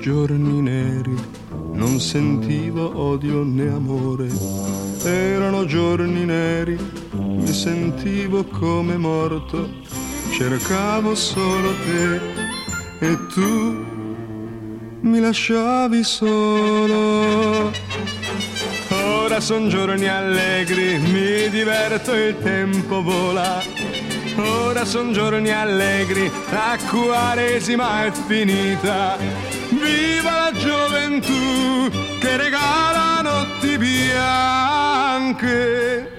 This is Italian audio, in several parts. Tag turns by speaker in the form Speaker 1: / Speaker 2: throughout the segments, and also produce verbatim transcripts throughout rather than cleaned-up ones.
Speaker 1: giorni neri, non sentivo odio né amore. Erano giorni neri, mi sentivo come morto. Cercavo solo te e tu mi lasciavi solo. Ora son giorni allegri, mi diverto, il tempo vola. Ora son giorni allegri, la quaresima è finita. Viva la gioventù che regala notti bianche.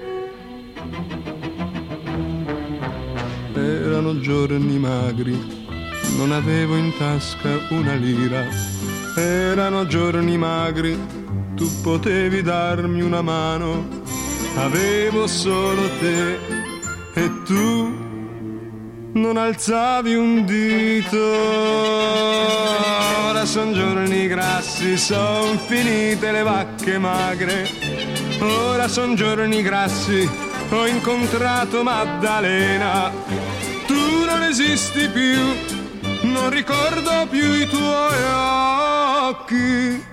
Speaker 1: Erano giorni magri, non avevo in tasca una lira. Erano giorni magri, tu potevi darmi una mano. Avevo solo te e tu non alzavi un dito. Ora son giorni grassi, son finite le vacche magre. Ora son giorni grassi, ho incontrato Maddalena. Tu non esisti più, non ricordo più i tuoi occhi.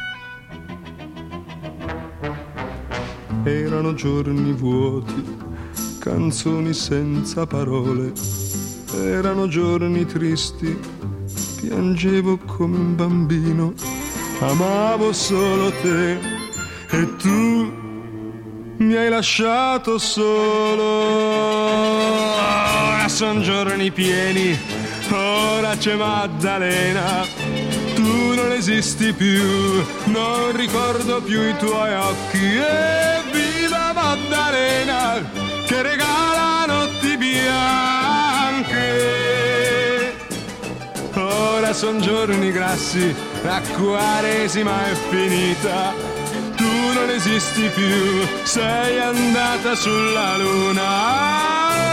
Speaker 1: Erano giorni vuoti, canzoni senza parole. Erano giorni tristi, piangevo come un bambino. Amavo solo te e tu mi hai lasciato solo. Ora son giorni pieni, ora c'è Maddalena. Tu non esisti più, non ricordo più i tuoi occhi. E viva Maddalena che regala notti bianche. Ora son giorni grassi, la quaresima è finita. Tu non esisti più, sei andata sulla luna.